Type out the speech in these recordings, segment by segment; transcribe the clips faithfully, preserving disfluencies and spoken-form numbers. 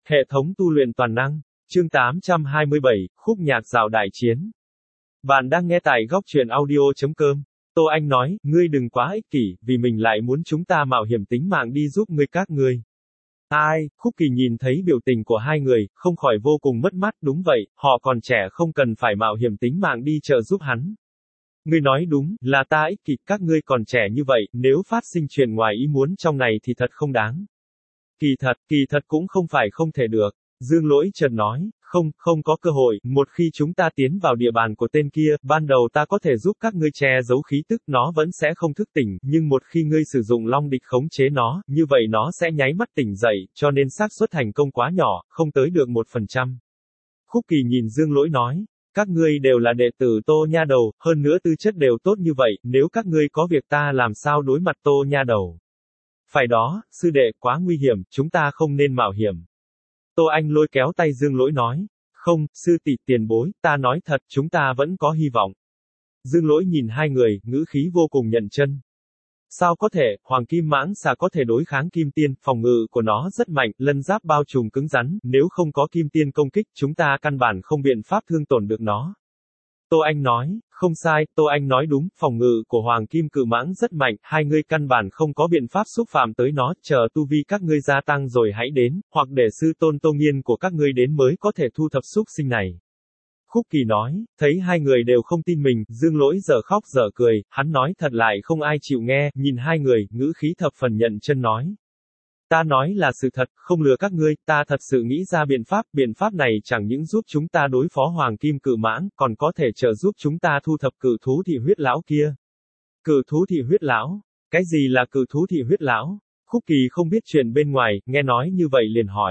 Hệ thống tu luyện toàn năng. Chương tám trăm hai mươi bảy, khúc nhạc dạo đại chiến. Bạn đang nghe tại góc truyện audio.com. Tô Anh nói, ngươi đừng quá ích kỷ, vì mình lại muốn chúng ta mạo hiểm tính mạng đi giúp ngươi các ngươi. Ai, Khúc Kỳ nhìn thấy biểu tình của hai người, không khỏi vô cùng mất mát, đúng vậy, họ còn trẻ không cần phải mạo hiểm tính mạng đi trợ giúp hắn. Ngươi nói đúng, là ta ích kỷ, các ngươi còn trẻ như vậy, nếu phát sinh chuyện ngoài ý muốn trong này thì thật không đáng. Kỳ thật, kỳ thật cũng không phải không thể được. Dương Lỗi chợt nói, không, không có cơ hội, một khi chúng ta tiến vào địa bàn của tên kia, ban đầu ta có thể giúp các ngươi che giấu khí tức, nó vẫn sẽ không thức tỉnh, nhưng một khi ngươi sử dụng long địch khống chế nó, như vậy nó sẽ nháy mắt tỉnh dậy, cho nên xác suất thành công quá nhỏ, không tới được một phần trăm. Khúc Kỳ nhìn Dương Lỗi nói, các ngươi đều là đệ tử Tô Nha Đầu, hơn nữa tư chất đều tốt như vậy, nếu các ngươi có việc ta làm sao đối mặt Tô Nha Đầu. Phải đó, sư đệ, quá nguy hiểm, chúng ta không nên mạo hiểm. Tô Anh lôi kéo tay Dương Lỗi nói, không, sư tỷ tiền bối, ta nói thật, chúng ta vẫn có hy vọng. Dương Lỗi nhìn hai người, ngữ khí vô cùng nhận chân. Sao có thể, Hoàng Kim Mãng Xà có thể đối kháng Kim Tiên, phòng ngự của nó rất mạnh, lân giáp bao trùm cứng rắn, nếu không có Kim Tiên công kích, chúng ta căn bản không biện pháp thương tổn được nó. Tô Anh nói, không sai, Tô Anh nói đúng, phòng ngự của Hoàng Kim Cự Mãng rất mạnh, hai ngươi căn bản không có biện pháp xúc phạm tới nó, chờ tu vi các ngươi gia tăng rồi hãy đến, hoặc để sư tôn Tô Nghiên của các ngươi đến mới có thể thu thập xúc sinh này. Khúc Kỳ nói, thấy hai người đều không tin mình, Dương Lỗi dở khóc dở cười, hắn nói thật lại không ai chịu nghe, nhìn hai người, ngữ khí thập phần nhận chân nói. Ta nói là sự thật, không lừa các ngươi, ta thật sự nghĩ ra biện pháp, biện pháp này chẳng những giúp chúng ta đối phó Hoàng Kim Cự Mãng, còn có thể trợ giúp chúng ta thu thập cự thú thị huyết lão kia. Cự thú thị huyết lão? Cái gì là cự thú thị huyết lão? Khúc Kỳ không biết chuyện bên ngoài, nghe nói như vậy liền hỏi.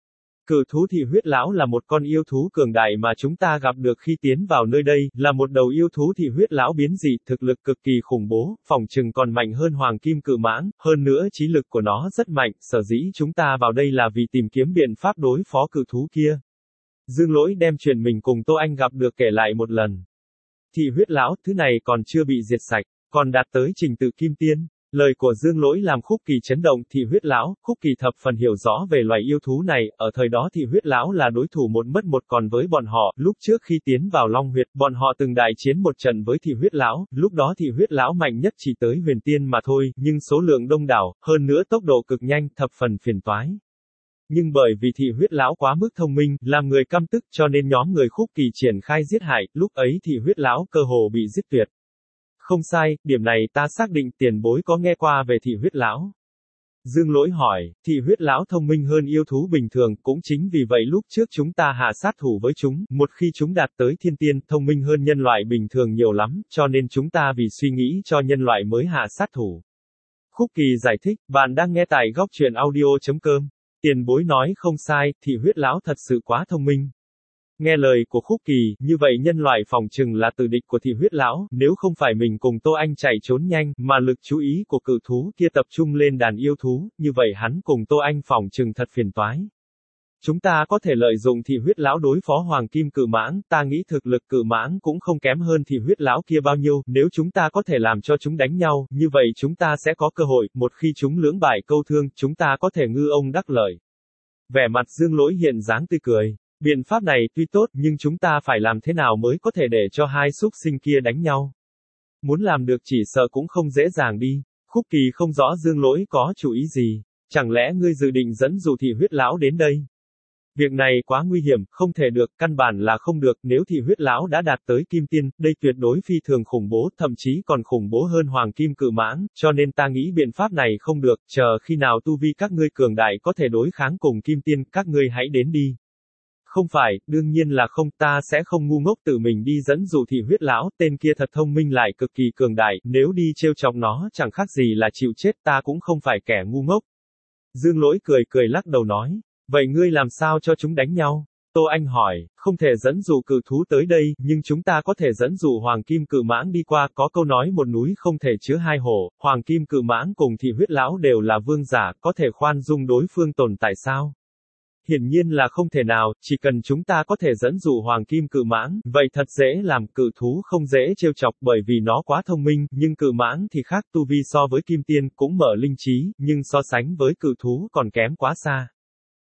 Cự thú thị huyết lão là một con yêu thú cường đại mà chúng ta gặp được khi tiến vào nơi đây, là một đầu yêu thú thị huyết lão biến dị, thực lực cực kỳ khủng bố, phỏng chừng còn mạnh hơn Hoàng Kim Cự Mãng, hơn nữa trí lực của nó rất mạnh, sở dĩ chúng ta vào đây là vì tìm kiếm biện pháp đối phó cự thú kia. Dương Lỗi đem chuyện mình cùng Tô Anh gặp được kể lại một lần. Thị huyết lão, thứ này còn chưa bị diệt sạch, còn đạt tới trình tự Kim Tiên. Lời của Dương Lỗi làm Khúc Kỳ chấn động, thị huyết lão, Khúc Kỳ thập phần hiểu rõ về loài yêu thú này, ở thời đó thị huyết lão là đối thủ một mất một còn với bọn họ, lúc trước khi tiến vào Long Huyệt, bọn họ từng đại chiến một trận với thị huyết lão, lúc đó thị huyết lão mạnh nhất chỉ tới huyền tiên mà thôi, nhưng số lượng đông đảo, hơn nữa tốc độ cực nhanh, thập phần phiền toái. Nhưng bởi vì thị huyết lão quá mức thông minh, làm người căm tức, cho nên nhóm người Khúc Kỳ triển khai giết hại, lúc ấy thị huyết lão cơ hồ bị giết tuyệt. Không sai, điểm này ta xác định, tiền bối có nghe qua về thị huyết lão. Dương Lỗi hỏi, thị huyết lão thông minh hơn yêu thú bình thường, cũng chính vì vậy lúc trước chúng ta hạ sát thủ với chúng, một khi chúng đạt tới thiên tiên, thông minh hơn nhân loại bình thường nhiều lắm, cho nên chúng ta vì suy nghĩ cho nhân loại mới hạ sát thủ. Khúc Kỳ giải thích, bạn đang nghe tại góc truyện audio.com. Tiền bối nói không sai, thị huyết lão thật sự quá thông minh. Nghe lời của Khúc Kỳ, như vậy nhân loại phỏng chừng là tử địch của thị huyết lão, nếu không phải mình cùng Tô Anh chạy trốn nhanh, mà lực chú ý của cự thú kia tập trung lên đàn yêu thú, như vậy hắn cùng Tô Anh phỏng chừng thật phiền toái. Chúng ta có thể lợi dụng thị huyết lão đối phó Hoàng Kim Cự Mãng, ta nghĩ thực lực Cự Mãng cũng không kém hơn thị huyết lão kia bao nhiêu, nếu chúng ta có thể làm cho chúng đánh nhau, như vậy chúng ta sẽ có cơ hội, một khi chúng lưỡng bại câu thương, chúng ta có thể ngư ông đắc lợi. Vẻ mặt Dương Lỗi hiện dáng tươi cười. Biện pháp này tuy tốt, nhưng chúng ta phải làm thế nào mới có thể để cho hai xúc sinh kia đánh nhau? Muốn làm được chỉ sợ cũng không dễ dàng đi. Khúc Kỳ không rõ Dương Lỗi có chủ ý gì. Chẳng lẽ ngươi dự định dẫn dụ thị huyết lão đến đây? Việc này quá nguy hiểm, không thể được, căn bản là không được, nếu thị huyết lão đã đạt tới Kim Tiên, đây tuyệt đối phi thường khủng bố, thậm chí còn khủng bố hơn Hoàng Kim Cự Mãng, cho nên ta nghĩ biện pháp này không được, chờ khi nào tu vi các ngươi cường đại có thể đối kháng cùng Kim Tiên, các ngươi hãy đến đi. Không phải, đương nhiên là không, ta sẽ không ngu ngốc tự mình đi dẫn dụ thị huyết lão, tên kia thật thông minh lại cực kỳ cường đại, nếu đi trêu chọc nó chẳng khác gì là chịu chết, ta cũng không phải kẻ ngu ngốc. Dương Lỗi cười cười lắc đầu nói, vậy ngươi làm sao cho chúng đánh nhau? Tô Anh hỏi, không thể dẫn dụ cự thú tới đây, nhưng chúng ta có thể dẫn dụ Hoàng Kim Cự Mãng đi qua, có câu nói một núi không thể chứa hai hổ, Hoàng Kim Cự Mãng cùng thị huyết lão đều là vương giả, có thể khoan dung đối phương tồn tại sao? Hiển nhiên là không thể nào, chỉ cần chúng ta có thể dẫn dụ Hoàng Kim Cự Mãng, vậy thật dễ làm, cự thú không dễ trêu chọc bởi vì nó quá thông minh, nhưng Cự Mãng thì khác, tu vi so với Kim Tiên cũng mở linh trí, nhưng so sánh với cự thú còn kém quá xa.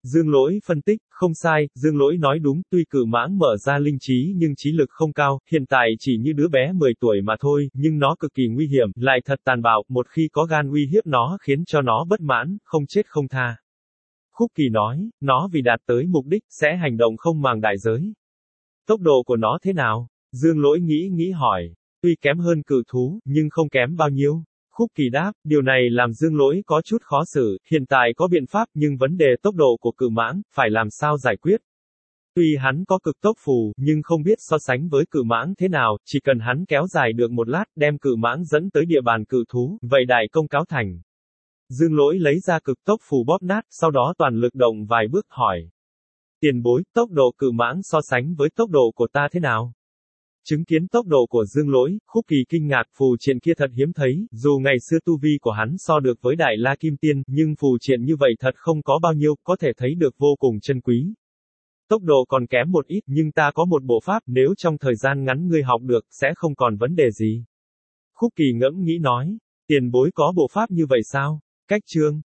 Dương Lỗi phân tích, không sai, Dương Lỗi nói đúng, tuy cự mãng mở ra linh trí nhưng trí lực không cao, hiện tại chỉ như đứa bé mười tuổi mà thôi, nhưng nó cực kỳ nguy hiểm, lại thật tàn bạo, một khi có gan uy hiếp nó khiến cho nó bất mãn, không chết không tha. Khúc Kỳ nói, nó vì đạt tới mục đích, sẽ hành động không màng đại giới. Tốc độ của nó thế nào? Dương Lỗi nghĩ nghĩ hỏi, tuy kém hơn cự thú, nhưng không kém bao nhiêu. Khúc Kỳ đáp, điều này làm Dương Lỗi có chút khó xử, hiện tại có biện pháp nhưng vấn đề tốc độ của cự mãng, phải làm sao giải quyết. Tuy hắn có cực tốc phù, nhưng không biết so sánh với cự mãng thế nào, chỉ cần hắn kéo dài được một lát, đem cự mãng dẫn tới địa bàn cự thú, vậy đại công cáo thành. Dương Lỗi lấy ra cực tốc phù bóp nát, sau đó toàn lực động vài bước hỏi. Tiền bối, tốc độ cự mãng so sánh với tốc độ của ta thế nào? Chứng kiến tốc độ của Dương Lỗi, Khúc Kỳ kinh ngạc, phù triện kia thật hiếm thấy, dù ngày xưa tu vi của hắn so được với Đại La Kim Tiên, nhưng phù triện như vậy thật không có bao nhiêu, có thể thấy được vô cùng chân quý. Tốc độ còn kém một ít, nhưng ta có một bộ pháp, nếu trong thời gian ngắn ngươi học được, sẽ không còn vấn đề gì. Khúc Kỳ ngẫm nghĩ nói, tiền bối có bộ pháp như vậy sao? Cách chương